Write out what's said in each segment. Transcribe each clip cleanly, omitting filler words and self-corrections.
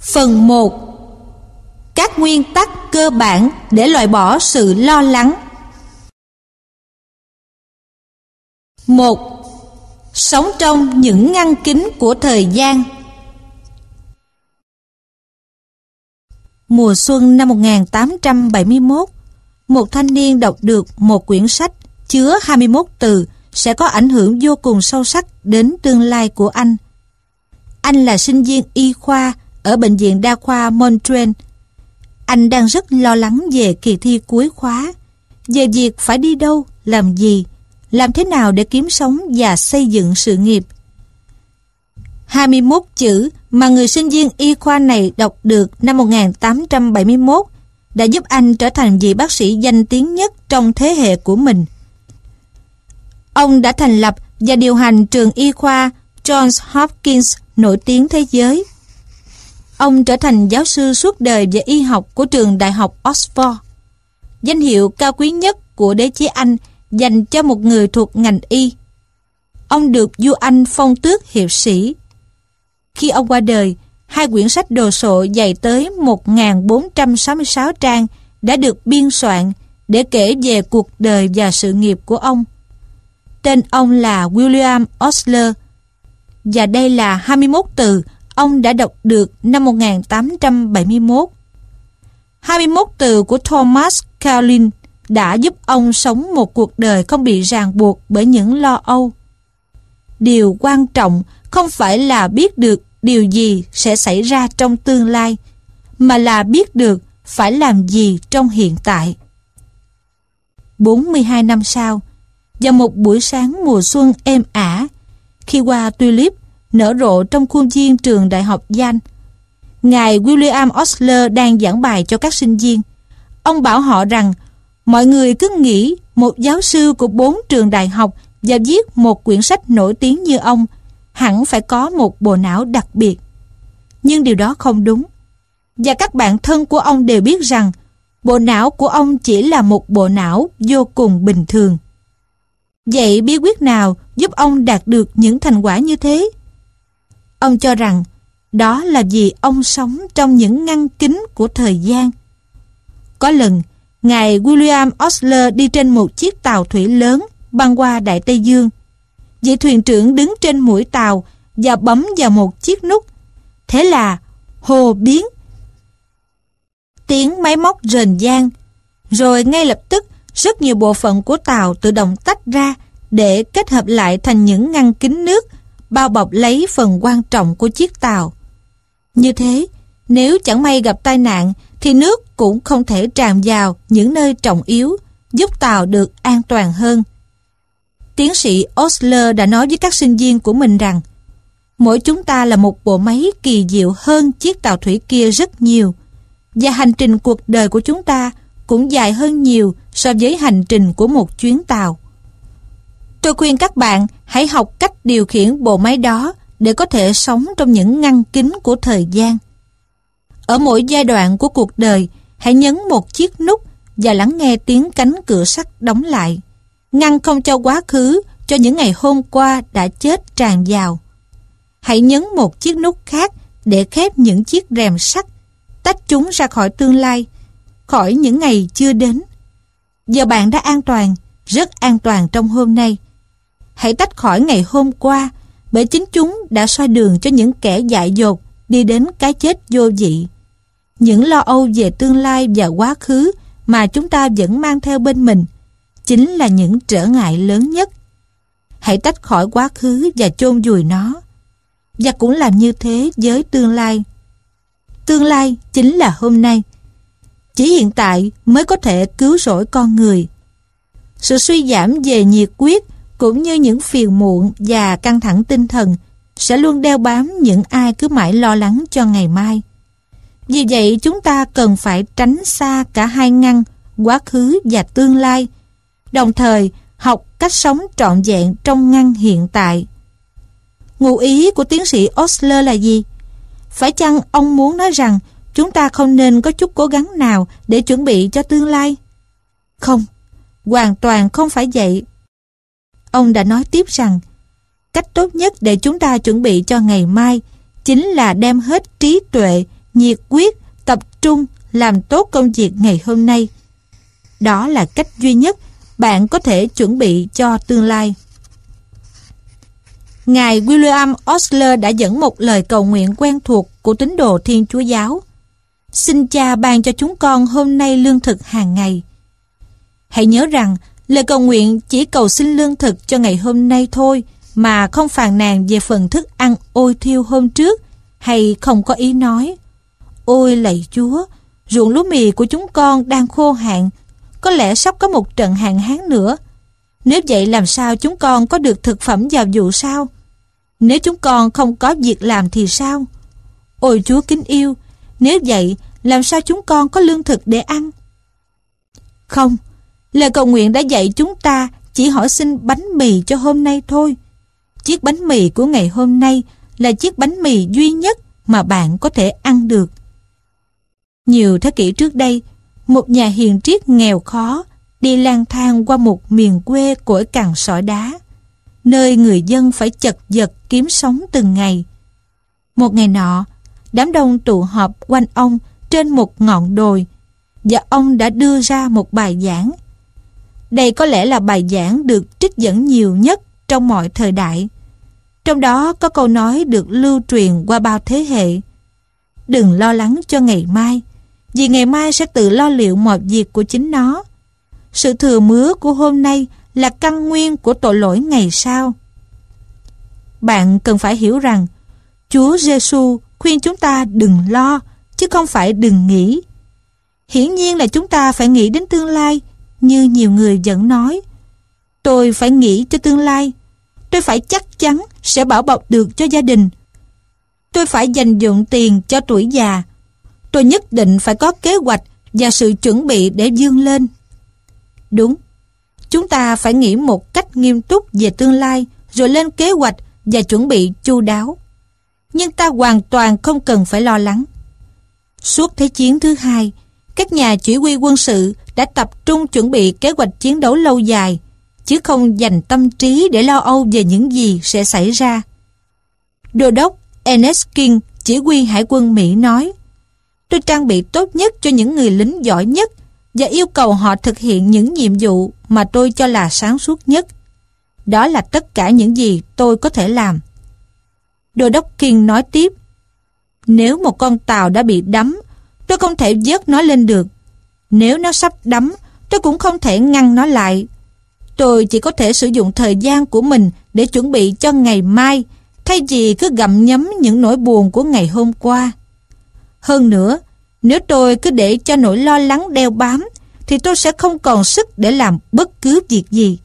Phần 1. Các nguyên tắc cơ bản để loại bỏ sự lo lắng. 1. Sống trong những ngăn kính của thời gian. Mùa xuân năm 1871, một thanh niên đọc được một quyển sách chứa 21 từ sẽ có ảnh hưởng vô cùng sâu sắc đến tương lai của anh. Anh là sinh viên y khoa ở Bệnh viện Đa khoa Montreal. Anh đang rất lo lắng về kỳ thi cuối khóa, về việc phải đi đâu, làm gì, làm thế nào để kiếm sống và xây dựng sự nghiệp. 21 chữ mà người sinh viên y khoa này đọc được năm 1871 đã giúp anh trở thành vị bác sĩ danh tiếng nhất trong thế hệ của mình. Ông đã thành lập và điều hành trường y khoa Johns Hopkins nổi tiếng thế giới. Ông trở thành giáo sư suốt đời về y học của trường đại học Oxford, danh hiệu cao quý nhất của đế chế Anh dành cho một người thuộc ngành y. Ông được vua Anh phong tước hiệp sĩ. Khi ông qua đời, 2 quyển sách đồ sộ dày tới 1466 trang đã được biên soạn để kể về cuộc đời và sự nghiệp của ông. Tên ông là William Osler, và đây là 21 từ ông đã đọc được năm 1871. 21 từ của Thomas Carlyle đã giúp ông sống một cuộc đời không bị ràng buộc bởi những lo âu. Điều quan trọng không phải là biết được điều gì sẽ xảy ra trong tương lai, mà là biết được phải làm gì trong hiện tại. 42 năm sau, vào một buổi sáng mùa xuân êm ả, khi hoa tulip nở rộ trong khuôn viên trường đại học Yale, ngài William Osler đang giảng bài cho các sinh viên. Ông bảo họ rằng mọi người cứ nghĩ một giáo sư của 4 trường đại học và viết một quyển sách nổi tiếng như ông hẳn phải có một bộ não đặc biệt. Nhưng điều đó không đúng. Và các bạn thân của ông đều biết rằng bộ não của ông chỉ là một bộ não vô cùng bình thường. Vậy bí quyết nào giúp ông đạt được những thành quả như thế? Ông cho rằng đó là vì ông sống trong những ngăn kính của thời gian. Có lần, ngài William Osler đi trên một chiếc tàu thủy lớn băng qua Đại Tây Dương. Vị thuyền trưởng đứng trên mũi tàu và bấm vào một chiếc nút. Thế là hồ biến. Tiếng máy móc rền vang. Rồi ngay lập tức rất nhiều bộ phận của tàu tự động tách ra để kết hợp lại thành những ngăn kính nước bao bọc lấy phần quan trọng của chiếc tàu. Như thế, nếu chẳng may gặp tai nạn thì nước cũng không thể tràn vào những nơi trọng yếu, giúp tàu được an toàn hơn. Tiến sĩ Osler đã nói với các sinh viên của mình rằng mỗi chúng ta là một bộ máy kỳ diệu hơn chiếc tàu thủy kia rất nhiều, và hành trình cuộc đời của chúng ta cũng dài hơn nhiều so với hành trình của một chuyến tàu. Tôi khuyên các bạn hãy học cách điều khiển bộ máy đó để có thể sống trong những ngăn kính của thời gian. Ở mỗi giai đoạn của cuộc đời, hãy nhấn một chiếc nút và lắng nghe tiếng cánh cửa sắt đóng lại, ngăn không cho quá khứ, cho những ngày hôm qua đã chết tràn vào. Hãy nhấn một chiếc nút khác để khép những chiếc rèm sắt, tách chúng ra khỏi tương lai, khỏi những ngày chưa đến. Giờ bạn đã an toàn, rất an toàn trong hôm nay. Hãy tách khỏi ngày hôm qua, bởi chính chúng đã soi đường cho những kẻ dại dột đi đến cái chết vô vị. Những lo âu về tương lai và quá khứ mà chúng ta vẫn mang theo bên mình chính là những trở ngại lớn nhất. Hãy tách khỏi quá khứ và chôn vùi nó. Và cũng làm như thế với tương lai. Tương lai chính là hôm nay. Chỉ hiện tại mới có thể cứu rỗi con người. Sự suy giảm về nhiệt huyết cũng như những phiền muộn và căng thẳng tinh thần sẽ luôn đeo bám những ai cứ mãi lo lắng cho ngày mai. Vì vậy chúng ta cần phải tránh xa cả hai ngăn, quá khứ và tương lai, đồng thời học cách sống trọn vẹn trong ngăn hiện tại. Ngụ ý của tiến sĩ Osler là gì? Phải chăng ông muốn nói rằng chúng ta không nên có chút cố gắng nào để chuẩn bị cho tương lai? Không, hoàn toàn không phải vậy. Ông đã nói tiếp rằng cách tốt nhất để chúng ta chuẩn bị cho ngày mai chính là đem hết trí tuệ nhiệt quyết, tập trung làm tốt công việc ngày hôm nay. Đó là cách duy nhất bạn có thể chuẩn bị cho tương lai. Ngài William Osler đã dẫn một lời cầu nguyện quen thuộc của tín đồ Thiên Chúa Giáo. Xin Cha ban cho chúng con hôm nay lương thực hàng ngày. Hãy nhớ rằng, lời cầu nguyện chỉ cầu xin lương thực cho ngày hôm nay thôi, mà không phàn nàn về phần thức ăn ôi thiêu hôm trước, hay không có ý nói: ôi lạy Chúa, ruộng lúa mì của chúng con đang khô hạn, có lẽ sắp có một trận hạn hán nữa. Nếu vậy làm sao chúng con có được thực phẩm vào vụ sau? Nếu chúng con không có việc làm thì sao? Ôi Chúa kính yêu, nếu vậy làm sao chúng con có lương thực để ăn? Không, lời cầu nguyện đã dạy chúng ta chỉ hỏi xin bánh mì cho hôm nay thôi. Chiếc bánh mì của ngày hôm nay là chiếc bánh mì duy nhất mà bạn có thể ăn được. Nhiều thế kỷ trước đây, một nhà hiền triết nghèo khó đi lang thang qua một miền quê cỗi cằn sỏi đá, nơi người dân phải chật vật kiếm sống từng ngày. Một ngày nọ, đám đông tụ họp quanh ông trên một ngọn đồi, và ông đã đưa ra một bài giảng. Đây có lẽ là bài giảng được trích dẫn nhiều nhất trong mọi thời đại. Trong đó có câu nói được lưu truyền qua bao thế hệ: đừng lo lắng cho ngày mai, vì ngày mai sẽ tự lo liệu mọi việc của chính nó. Sự thừa mứa của hôm nay là căn nguyên của tội lỗi ngày sau. Bạn cần phải hiểu rằng Chúa Giêsu khuyên chúng ta đừng lo, chứ không phải đừng nghĩ. Hiển nhiên là chúng ta phải nghĩ đến tương lai, như nhiều người vẫn nói: tôi phải nghĩ cho tương lai, tôi phải chắc chắn sẽ bảo bọc được cho gia đình, tôi phải dành dụm tiền cho tuổi già, tôi nhất định phải có kế hoạch và sự chuẩn bị để vươn lên. Đúng, chúng ta phải nghĩ một cách nghiêm túc về tương lai, rồi lên kế hoạch và chuẩn bị chu đáo. Nhưng ta hoàn toàn không cần phải lo lắng. Suốt Thế chiến thứ hai, các nhà chỉ huy quân sự đã tập trung chuẩn bị kế hoạch chiến đấu lâu dài, chứ không dành tâm trí để lo âu về những gì sẽ xảy ra. Đô đốc Ernest King, chỉ huy hải quân Mỹ nói: tôi trang bị tốt nhất cho những người lính giỏi nhất và yêu cầu họ thực hiện những nhiệm vụ mà tôi cho là sáng suốt nhất. Đó là tất cả những gì tôi có thể làm. Đô đốc King nói tiếp: nếu một con tàu đã bị đắm, tôi không thể vớt nó lên được. Nếu nó sắp đắm, tôi cũng không thể ngăn nó lại. Tôi chỉ có thể sử dụng thời gian của mình để chuẩn bị cho ngày mai, thay vì cứ gặm nhấm những nỗi buồn của ngày hôm qua. Hơn nữa, nếu tôi cứ để cho nỗi lo lắng đeo bám, thì tôi sẽ không còn sức để làm bất cứ việc gì.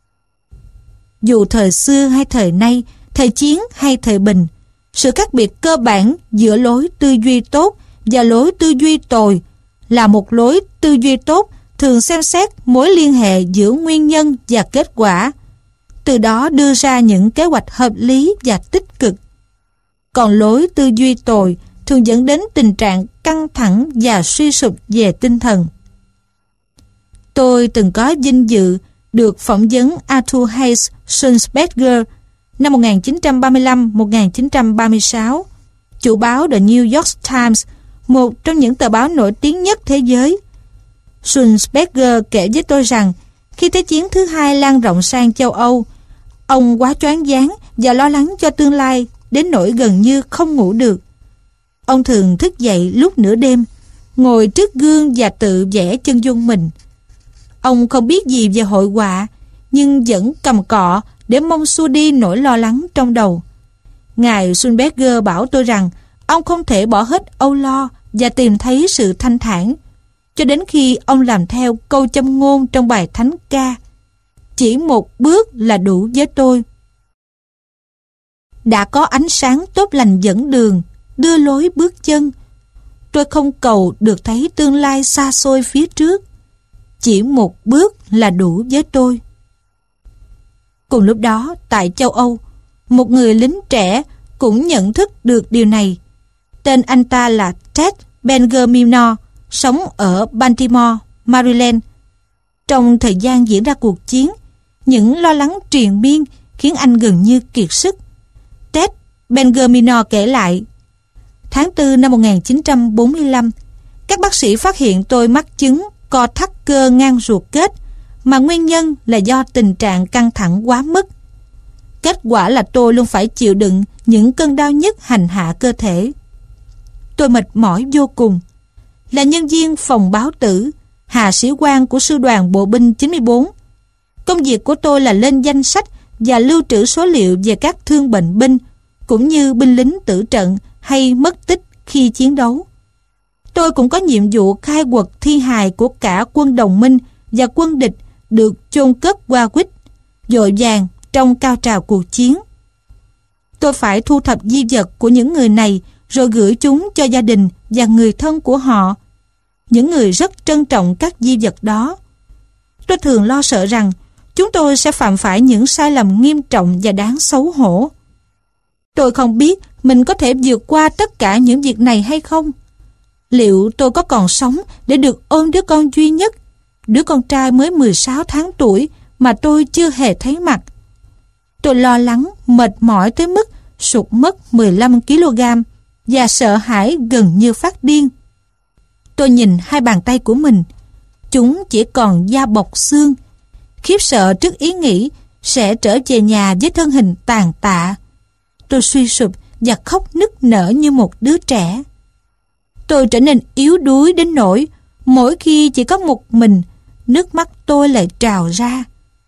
Dù thời xưa hay thời nay, thời chiến hay thời bình, sự khác biệt cơ bản giữa lối tư duy tốt và lối tư duy tồi là một lối tư duy tốt thường xem xét mối liên hệ giữa nguyên nhân và kết quả, từ đó đưa ra những kế hoạch hợp lý và tích cực. Còn lối tư duy tồi thường dẫn đến tình trạng căng thẳng và suy sụp về tinh thần. Tôi từng có vinh dự được phỏng vấn Arthur Hayes Sulzberger năm 1935-1936, chủ báo The New York Times, một trong những tờ báo nổi tiếng nhất thế giới. Sulzberger kể với tôi rằng khi Thế chiến thứ hai lan rộng sang châu Âu, ông quá choáng váng và lo lắng cho tương lai đến nỗi gần như không ngủ được. Ông thường thức dậy lúc nửa đêm, ngồi trước gương và tự vẽ chân dung mình. Ông không biết gì về hội họa, nhưng vẫn cầm cọ để mong xua đi nỗi lo lắng trong đầu. Ngài Sulzberger bảo tôi rằng ông không thể bỏ hết âu lo và tìm thấy sự thanh thản, cho đến khi ông làm theo câu châm ngôn trong bài thánh ca: chỉ một bước là đủ với tôi. Đã có ánh sáng tốt lành dẫn đường, đưa lối bước chân. Tôi không cầu được thấy tương lai xa xôi phía trước. Chỉ một bước là đủ với tôi. Cùng lúc đó, tại châu Âu, một người lính trẻ cũng nhận thức được điều này. Tên anh ta là Ted Bengermino, sống ở Baltimore, Maryland. Trong thời gian diễn ra cuộc chiến, những lo lắng triền miên khiến anh gần như kiệt sức. Ted Bengermino kể lại: tháng 4 năm 1945, các bác sĩ phát hiện tôi mắc chứng co thắt cơ ngang ruột kết, mà nguyên nhân là do tình trạng căng thẳng quá mức. Kết quả là tôi luôn phải chịu đựng những cơn đau nhức hành hạ cơ thể. Tôi mệt mỏi vô cùng. Là nhân viên phòng báo tử, hạ sĩ quan của sư đoàn bộ binh 94. Công việc của tôi là lên danh sách và lưu trữ số liệu về các thương bệnh binh, cũng như binh lính tử trận hay mất tích khi chiến đấu. Tôi cũng có nhiệm vụ khai quật thi hài của cả quân đồng minh và quân địch được chôn cất qua quýt, vội vàng trong cao trào cuộc chiến. Tôi phải thu thập di vật của những người này rồi gửi chúng cho gia đình và người thân của họ, những người rất trân trọng các di vật đó. Tôi thường lo sợ rằng chúng tôi sẽ phạm phải những sai lầm nghiêm trọng và đáng xấu hổ. Tôi không biết mình có thể vượt qua tất cả những việc này hay không. Liệu tôi có còn sống để được ôm đứa con duy nhất, đứa con trai mới 16 tháng tuổi mà tôi chưa hề thấy mặt? Tôi lo lắng, mệt mỏi tới mức sụt mất 15 kg và sợ hãi gần như phát điên. Tôi nhìn hai bàn tay của mình, chúng chỉ còn da bọc xương, khiếp sợ trước ý nghĩ sẽ trở về nhà với thân hình tàn tạ. Tôi suy sụp và khóc nức nở như một đứa trẻ. Tôi trở nên yếu đuối đến nỗi mỗi khi chỉ có một mình, nước mắt tôi lại trào ra.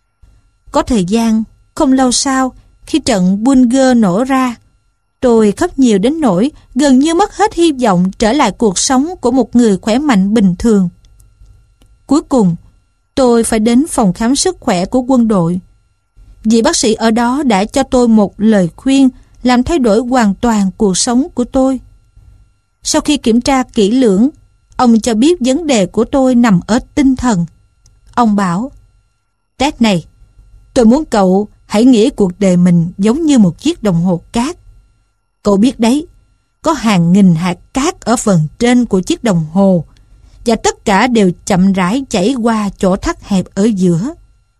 Có thời gian, không lâu sau, khi trận Bulger nổ ra, tôi khóc nhiều đến nỗi gần như mất hết hy vọng trở lại cuộc sống của một người khỏe mạnh bình thường. Cuối cùng, tôi phải đến phòng khám sức khỏe của quân đội. Vị bác sĩ ở đó đã cho tôi một lời khuyên làm thay đổi hoàn toàn cuộc sống của tôi. Sau khi kiểm tra kỹ lưỡng, ông cho biết vấn đề của tôi nằm ở tinh thần. Ông bảo, Ted này, tôi muốn cậu hãy nghĩ cuộc đời mình giống như một chiếc đồng hồ cát. Cậu biết đấy, có hàng nghìn hạt cát ở phần trên của chiếc đồng hồ, và tất cả đều chậm rãi chảy qua chỗ thắt hẹp ở giữa.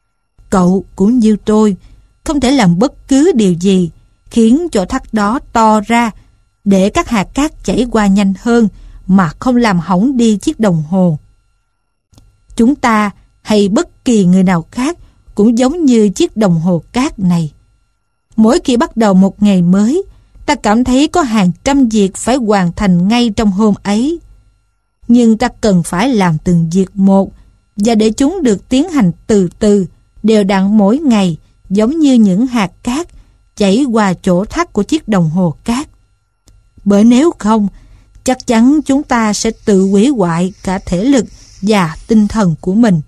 Cậu cũng như tôi, không thể làm bất cứ điều gì khiến chỗ thắt đó to ra để các hạt cát chảy qua nhanh hơn mà không làm hỏng đi chiếc đồng hồ. Chúng ta hay bất kỳ người nào khác cũng giống như chiếc đồng hồ cát này. Mỗi khi bắt đầu một ngày mới, ta cảm thấy có hàng trăm việc phải hoàn thành ngay trong hôm ấy. Nhưng ta cần phải làm từng việc một, và để chúng được tiến hành từ từ, đều đặn mỗi ngày, giống như những hạt cát chảy qua chỗ thắt của chiếc đồng hồ cát. Bởi nếu không, chắc chắn chúng ta sẽ tự hủy hoại cả thể lực và tinh thần của mình.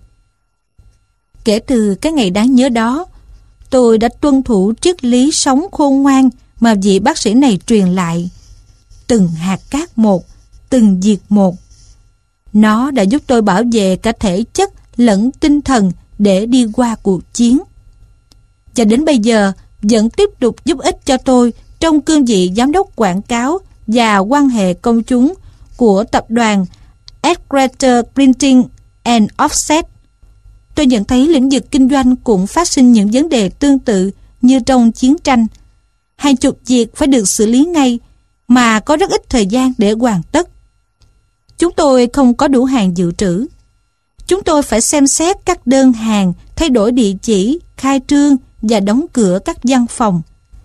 Kể từ cái ngày đáng nhớ đó, tôi đã tuân thủ triết lý sống khôn ngoan mà vị bác sĩ này truyền lại. Từng hạt cát một, từng việc một. Nó đã giúp tôi bảo vệ cả thể chất lẫn tinh thần để đi qua cuộc chiến. Và đến bây giờ vẫn tiếp tục giúp ích cho tôi trong cương vị giám đốc quảng cáo và quan hệ công chúng của tập đoàn Edgretter Printing and Offset. Tôi nhận thấy lĩnh vực kinh doanh cũng phát sinh những vấn đề tương tự như trong chiến tranh. Hàng chục việc phải được xử lý ngay mà có rất ít thời gian để hoàn tất. Chúng tôi không có đủ hàng dự trữ. Chúng tôi phải xem xét các đơn hàng, thay đổi địa chỉ, khai trương và đóng cửa các văn phòng.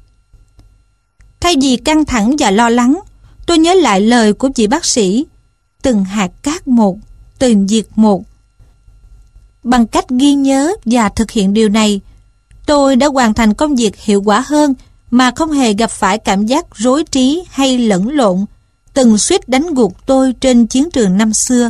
Thay vì căng thẳng và lo lắng, tôi nhớ lại lời của vị bác sĩ, từng hạt cát một, từng việc một. Bằng cách ghi nhớ và thực hiện điều này, tôi đã hoàn thành công việc hiệu quả hơn mà không hề gặp phải cảm giác rối trí hay lẫn lộn, từng suýt đánh gục tôi trên chiến trường năm xưa.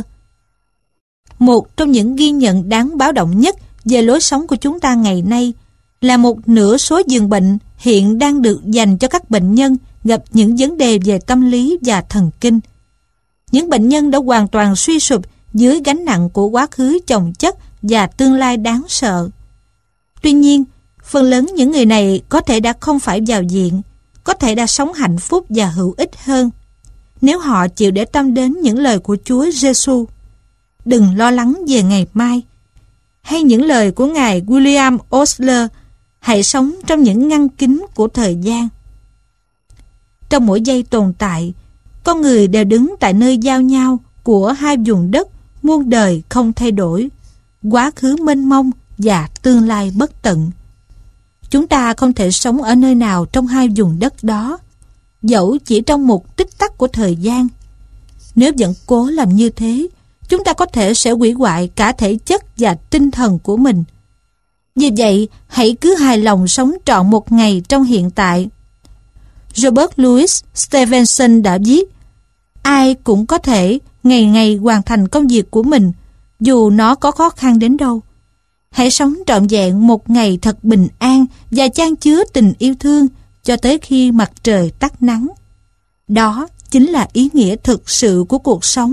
Một trong những ghi nhận đáng báo động nhất về lối sống của chúng ta ngày nay là một nửa số giường bệnh hiện đang được dành cho các bệnh nhân gặp những vấn đề về tâm lý và thần kinh. Những bệnh nhân đã hoàn toàn suy sụp dưới gánh nặng của quá khứ chồng chất và tương lai đáng sợ. Tuy nhiên, phần lớn những người này có thể đã không phải vào viện, có thể đã sống hạnh phúc và hữu ích hơn nếu họ chịu để tâm đến những lời của Chúa Giêsu. Đừng lo lắng về ngày mai. Hay những lời của Ngài William Osler, hãy sống trong những ngăn kính của thời gian. Trong mỗi giây tồn tại, con người đều đứng tại nơi giao nhau của hai vùng đất muôn đời không thay đổi, quá khứ mênh mông và tương lai bất tận. Chúng ta không thể sống ở nơi nào trong hai vùng đất đó, dẫu chỉ trong một tích tắc của thời gian. Nếu vẫn cố làm như thế, chúng ta có thể sẽ hủy hoại cả thể chất và tinh thần của mình. Vì vậy, hãy cứ hài lòng sống trọn một ngày trong hiện tại. Robert Louis Stevenson đã viết, ai cũng có thể ngày ngày hoàn thành công việc của mình, dù nó có khó khăn đến đâu. Hãy sống trọn vẹn một ngày thật bình an và chan chứa tình yêu thương cho tới khi mặt trời tắt nắng. Đó chính là ý nghĩa thực sự của cuộc sống.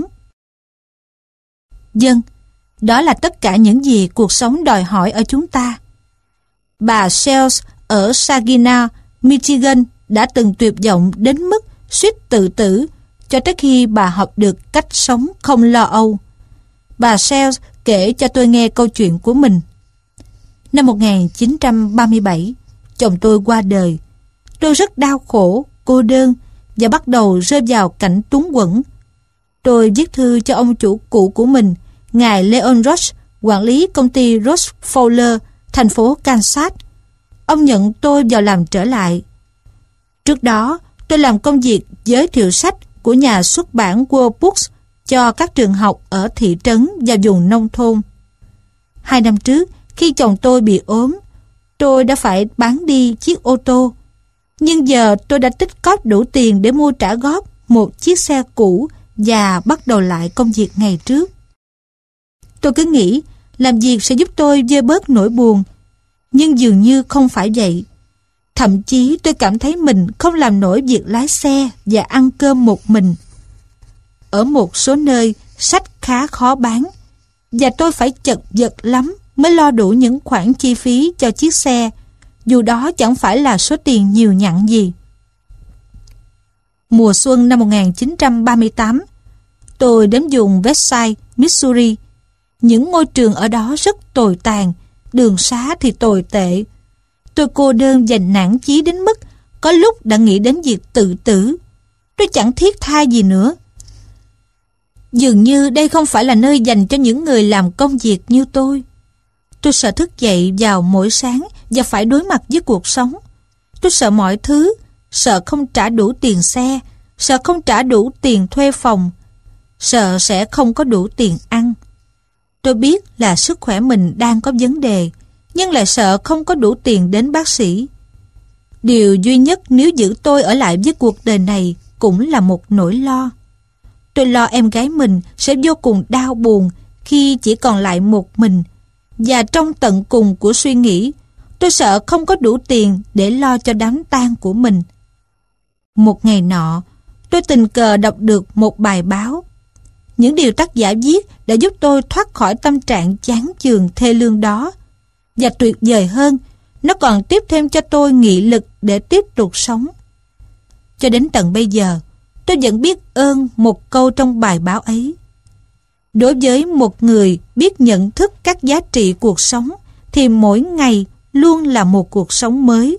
Vâng, đó là tất cả những gì cuộc sống đòi hỏi ở chúng ta. Bà Sells ở Saginaw, Michigan đã từng tuyệt vọng đến mức suýt tự tử cho tới khi bà học được cách sống không lo âu. Bà Sells kể cho tôi nghe câu chuyện của mình. Năm 1937, chồng tôi qua đời. Tôi rất đau khổ, cô đơn và bắt đầu rơi vào cảnh túng quẫn. Tôi viết thư cho ông chủ cũ của mình, ngài Leon Roche, quản lý công ty Roche Fowler, thành phố Kansas. Ông nhận tôi vào làm trở lại. Trước đó, tôi làm công việc giới thiệu sách của nhà xuất bản World Books cho các trường học ở thị trấn và vùng nông thôn. 2 năm trước, khi chồng tôi bị ốm, tôi đã phải bán đi chiếc ô tô. Nhưng giờ tôi đã tích cóp đủ tiền để mua trả góp một chiếc xe cũ và bắt đầu lại công việc ngày trước. Tôi cứ nghĩ làm việc sẽ giúp tôi vơi bớt nỗi buồn, nhưng dường như không phải vậy. Thậm chí tôi cảm thấy mình không làm nổi việc lái xe và ăn cơm một mình. Ở một số nơi, sách khá khó bán, và tôi phải chật vật lắm mới lo đủ những khoản chi phí cho chiếc xe, dù đó chẳng phải là số tiền nhiều nhặn gì. Mùa xuân năm 1938, tôi đến vùng Westside, Missouri. Những ngôi trường ở đó rất tồi tàn, đường xá thì tồi tệ. Tôi cô đơn và nản chí đến mức có lúc đã nghĩ đến việc tự tử. Tôi chẳng thiết tha gì nữa. Dường như đây không phải là nơi dành cho những người làm công việc như tôi. Tôi sợ thức dậy vào mỗi sáng và phải đối mặt với cuộc sống. Tôi sợ mọi thứ, sợ không trả đủ tiền xe, sợ không trả đủ tiền thuê phòng, sợ sẽ không có đủ tiền ăn. Tôi biết là sức khỏe mình đang có vấn đề, nhưng lại sợ không có đủ tiền đến bác sĩ. Điều duy nhất nếu giữ tôi ở lại với cuộc đời này cũng là một nỗi lo. Tôi lo em gái mình sẽ vô cùng đau buồn khi chỉ còn lại một mình, và trong tận cùng của suy nghĩ, tôi sợ không có đủ tiền để lo cho đám tang của mình. Một ngày nọ, tôi tình cờ đọc được một bài báo. Những điều tác giả viết đã giúp tôi thoát khỏi tâm trạng chán chường thê lương đó. Và tuyệt vời hơn, nó còn tiếp thêm cho tôi nghị lực để tiếp tục sống. Cho đến tận bây giờ, tôi vẫn biết ơn một câu trong bài báo ấy. Đối với một người biết nhận thức các giá trị cuộc sống, thì mỗi ngày luôn là một cuộc sống mới.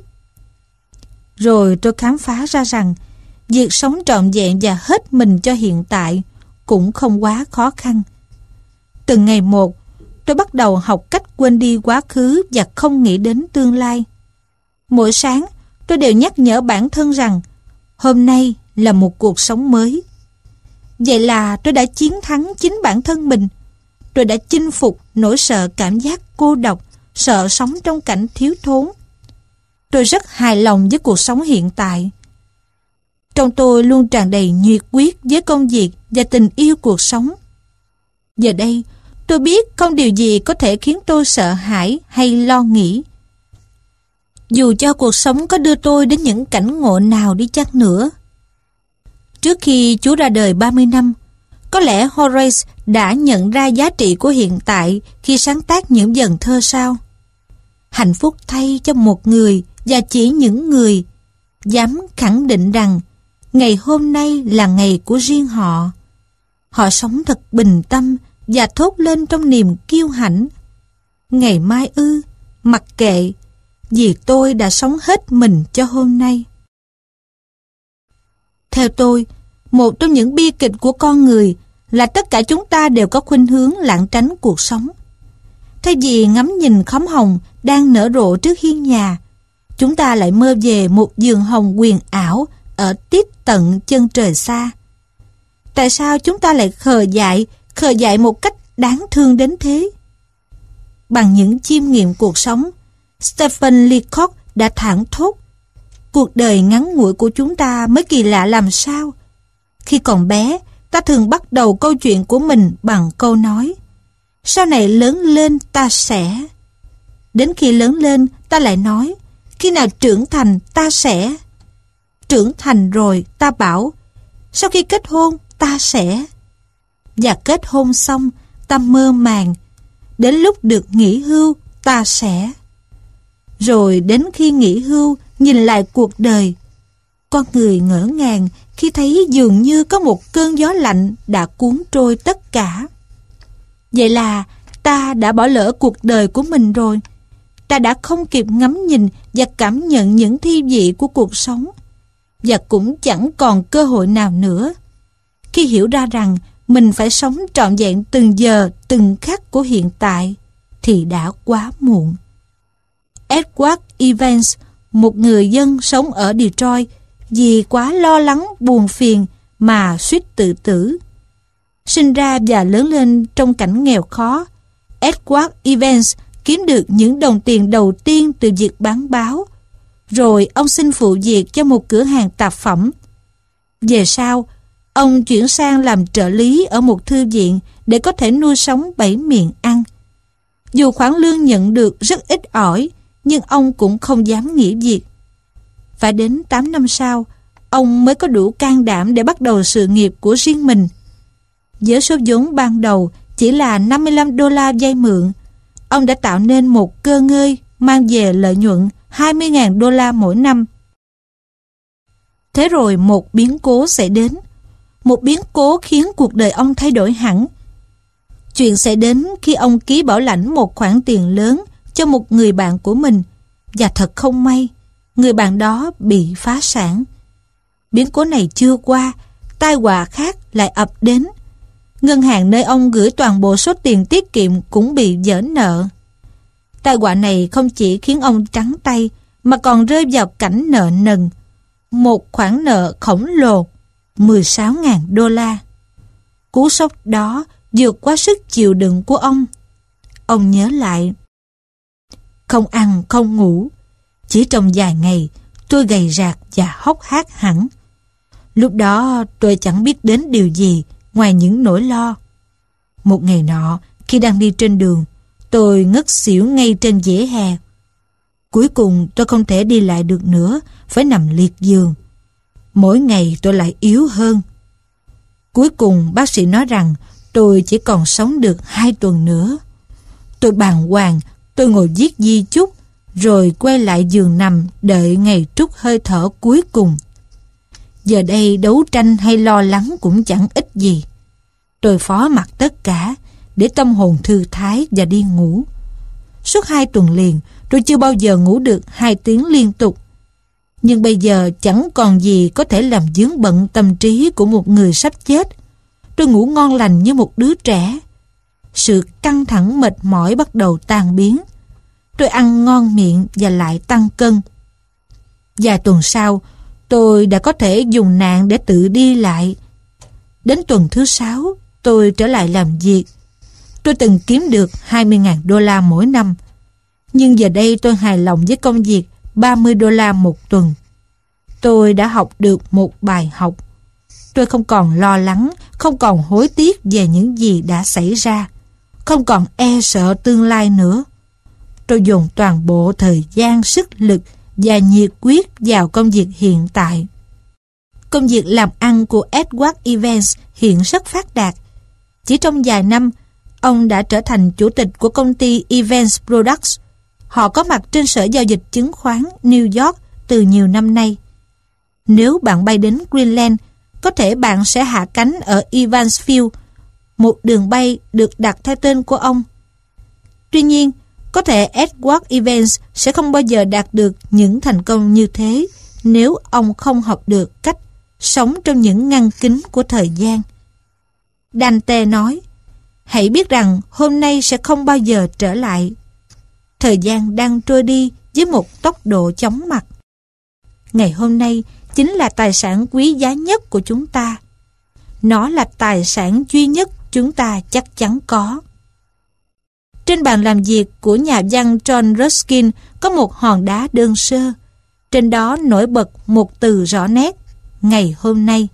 Rồi tôi khám phá ra rằng, việc sống trọn vẹn và hết mình cho hiện tại cũng không quá khó khăn. Từng ngày một, tôi bắt đầu học cách quên đi quá khứ và không nghĩ đến tương lai. Mỗi sáng, tôi đều nhắc nhở bản thân rằng hôm nay là một cuộc sống mới. Vậy là tôi đã chiến thắng chính bản thân mình. Tôi đã chinh phục nỗi sợ cảm giác cô độc, sợ sống trong cảnh thiếu thốn. Tôi rất hài lòng với cuộc sống hiện tại. Trong tôi luôn tràn đầy nhiệt huyết với công việc và tình yêu cuộc sống. Giờ đây, tôi biết không điều gì có thể khiến tôi sợ hãi hay lo nghĩ. Dù cho cuộc sống có đưa tôi đến những cảnh ngộ nào đi chăng nữa. Trước khi Chúa ra đời 30 năm, có lẽ Horace đã nhận ra giá trị của hiện tại khi sáng tác những dần thơ sau. Hạnh phúc thay cho một người và chỉ những người dám khẳng định rằng ngày hôm nay là ngày của riêng họ. Họ sống thật bình tâm và thốt lên trong niềm kiêu hãnh. Ngày mai ư, mặc kệ, vì tôi đã sống hết mình cho hôm nay. Theo tôi, Một trong những bi kịch của con người là tất cả chúng ta đều có khuynh hướng lảng tránh cuộc sống. Thay vì ngắm nhìn khóm hồng đang nở rộ trước hiên nhà, chúng ta lại mơ về một vườn hồng huyền ảo ở tít tận chân trời xa. Tại sao chúng ta lại khờ dại một cách đáng thương đến thế? Bằng những chiêm nghiệm cuộc sống, Stephen Leacock đã thảng thốt: cuộc đời ngắn ngủi của chúng ta mới kỳ lạ làm sao. Khi còn bé, ta thường bắt đầu câu chuyện của mình bằng câu nói: sau này lớn lên ta sẽ... Đến khi lớn lên, ta lại nói: khi nào trưởng thành ta sẽ... Trưởng thành rồi, ta bảo: sau khi kết hôn ta sẽ... Và kết hôn xong, ta mơ màng: đến lúc được nghỉ hưu ta sẽ... Rồi đến khi nghỉ hưu, nhìn lại cuộc đời, con người ngỡ ngàng khi thấy dường như có một cơn gió lạnh đã cuốn trôi tất cả. Vậy là ta đã bỏ lỡ cuộc đời của mình rồi. Ta đã không kịp ngắm nhìn và cảm nhận những thi vị của cuộc sống, và cũng chẳng còn cơ hội nào nữa. Khi hiểu ra rằng mình phải sống trọn vẹn từng giờ từng khắc của hiện tại, thì đã quá muộn. Edward Evans, một người dân sống ở Detroit, vì quá lo lắng buồn phiền mà suýt tự tử. Sinh ra và lớn lên trong cảnh nghèo khó, Edward Evans kiếm được những đồng tiền đầu tiên từ việc bán báo. Rồi ông xin phụ việc cho một cửa hàng tạp phẩm. Về sau, ông chuyển sang làm trợ lý ở một thư viện để có thể nuôi sống 7 miệng ăn. Dù khoản lương nhận được rất ít ỏi, nhưng ông cũng không dám nghỉ việc. Phải đến 8 năm sau, ông mới có đủ can đảm để bắt đầu sự nghiệp của riêng mình. Với số vốn ban đầu chỉ là $55 vay mượn, ông đã tạo nên một cơ ngơi mang về lợi nhuận $20.000 mỗi năm. Thế rồi một biến cố xảy đến. Một biến cố khiến cuộc đời ông thay đổi hẳn. Chuyện xảy đến khi ông ký bảo lãnh một khoản tiền lớn cho một người bạn của mình, và thật không may, người bạn đó bị phá sản. Biến cố này chưa qua, tai họa khác lại ập đến. Ngân hàng nơi ông gửi toàn bộ số tiền tiết kiệm cũng bị vỡ nợ. Tai họa này không chỉ khiến ông trắng tay, mà còn rơi vào cảnh nợ nần. Một khoản nợ khổng lồ, $16.000. Cú sốc đó vượt quá sức chịu đựng của ông. Ông nhớ lại: không ăn không ngủ, chỉ trong vài ngày tôi gầy rạc và hốc hác hẳn. Lúc đó tôi chẳng biết đến điều gì ngoài những nỗi lo. Một ngày nọ, khi đang đi trên đường, tôi ngất xỉu ngay trên vỉa hè. Cuối cùng tôi không thể đi lại được nữa, phải nằm liệt giường. Mỗi ngày tôi lại yếu hơn. Cuối cùng bác sĩ nói rằng tôi chỉ còn sống được 2 tuần nữa. Tôi bàng hoàng, tôi ngồi viết di chúc, rồi quay lại giường nằm đợi ngày trút hơi thở cuối cùng. Giờ đây đấu tranh hay lo lắng cũng chẳng ích gì. Tôi phó mặc tất cả để tâm hồn thư thái và đi ngủ. Suốt 2 tuần liền, tôi chưa bao giờ ngủ được 2 tiếng liên tục. Nhưng bây giờ chẳng còn gì có thể làm vướng bận tâm trí của một người sắp chết. Tôi ngủ ngon lành như một đứa trẻ. Sự căng thẳng mệt mỏi bắt đầu tan biến. Tôi ăn ngon miệng và lại tăng cân. Vài tuần sau, tôi đã có thể dùng nạn để tự đi lại. Đến tuần thứ 6, tôi trở lại làm việc. Tôi từng kiếm được $20.000 mỗi năm. Nhưng giờ đây tôi hài lòng với công việc $30 một tuần. Tôi đã học được một bài học. Tôi không còn lo lắng, không còn hối tiếc về những gì đã xảy ra, không còn e sợ tương lai nữa. Tôi dồn toàn bộ thời gian, sức lực và nhiệt huyết vào công việc hiện tại. Công việc làm ăn của Edward Evans hiện rất phát đạt. Chỉ trong vài năm, ông đã trở thành chủ tịch của công ty Evans Products. Họ có mặt trên sở giao dịch chứng khoán New York từ nhiều năm nay. Nếu bạn bay đến Greenland, có thể bạn sẽ hạ cánh ở Evansville, một đường bay được đặt theo tên của ông. Tuy nhiên, có thể Edward Evans sẽ không bao giờ đạt được những thành công như thế nếu ông không học được cách sống trong những ngăn kính của thời gian. Dante nói, hãy biết rằng hôm nay sẽ không bao giờ trở lại. Thời gian đang trôi đi với một tốc độ chóng mặt. Ngày hôm nay chính là tài sản quý giá nhất của chúng ta. Nó là tài sản duy nhất chúng ta chắc chắn có. Trên bàn làm việc của nhà văn John Ruskin có một hòn đá đơn sơ. Trên đó nổi bật một từ rõ nét, ngày hôm nay.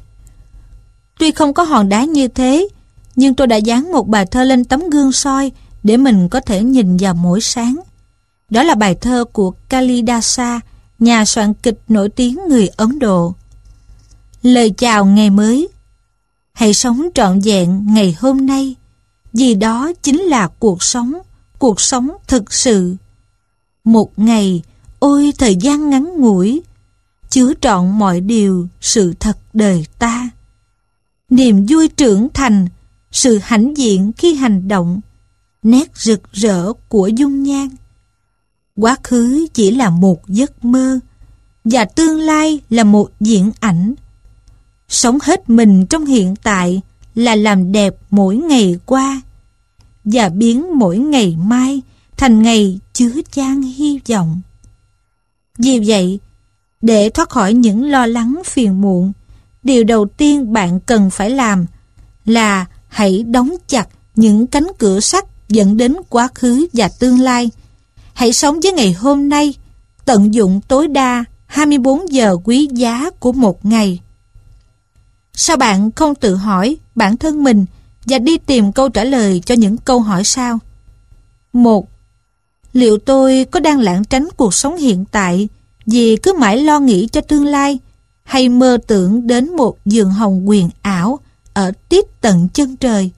Tuy không có hòn đá như thế, nhưng tôi đã dán một bài thơ lên tấm gương soi để mình có thể nhìn vào mỗi sáng. Đó là bài thơ của Kalidasa, nhà soạn kịch nổi tiếng người Ấn Độ. Lời chào ngày mới. Hãy sống trọn vẹn ngày hôm nay, vì đó chính là cuộc sống thực sự. Một ngày, ôi thời gian ngắn ngủi, chứa trọn mọi điều sự thật đời ta. Niềm vui trưởng thành, sự hãnh diện khi hành động, nét rực rỡ của dung nhan. Quá khứ chỉ là một giấc mơ, và tương lai là một diễn ảnh. Sống hết mình trong hiện tại là làm đẹp mỗi ngày qua, và biến mỗi ngày mai thành ngày chứa chan hy vọng. Vì vậy, để thoát khỏi những lo lắng phiền muộn, điều đầu tiên bạn cần phải làm là hãy đóng chặt những cánh cửa sắt dẫn đến quá khứ và tương lai. Hãy sống với ngày hôm nay, tận dụng tối đa 24 giờ quý giá của một ngày. Sao bạn không tự hỏi bản thân mình và đi tìm câu trả lời cho những câu hỏi sau? 1. Liệu tôi có đang lảng tránh cuộc sống hiện tại vì cứ mãi lo nghĩ cho tương lai, hay mơ tưởng đến một giường hồng huyền ảo ở tít tận chân trời?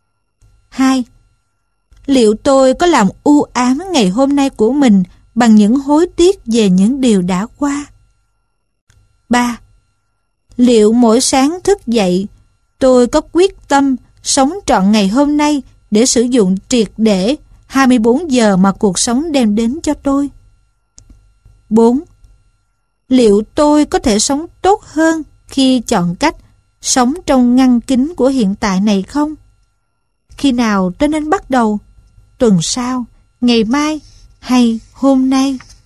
2. Liệu tôi có làm u ám ngày hôm nay của mình bằng những hối tiếc về những điều đã qua? 3. Liệu mỗi sáng thức dậy, tôi có quyết tâm sống trọn ngày hôm nay để sử dụng triệt để 24 giờ mà cuộc sống đem đến cho tôi? 4. Liệu tôi có thể sống tốt hơn khi chọn cách sống trong ngăn kính của hiện tại này không? Khi nào tôi nên bắt đầu? Tuần sau, ngày mai hay hôm nay?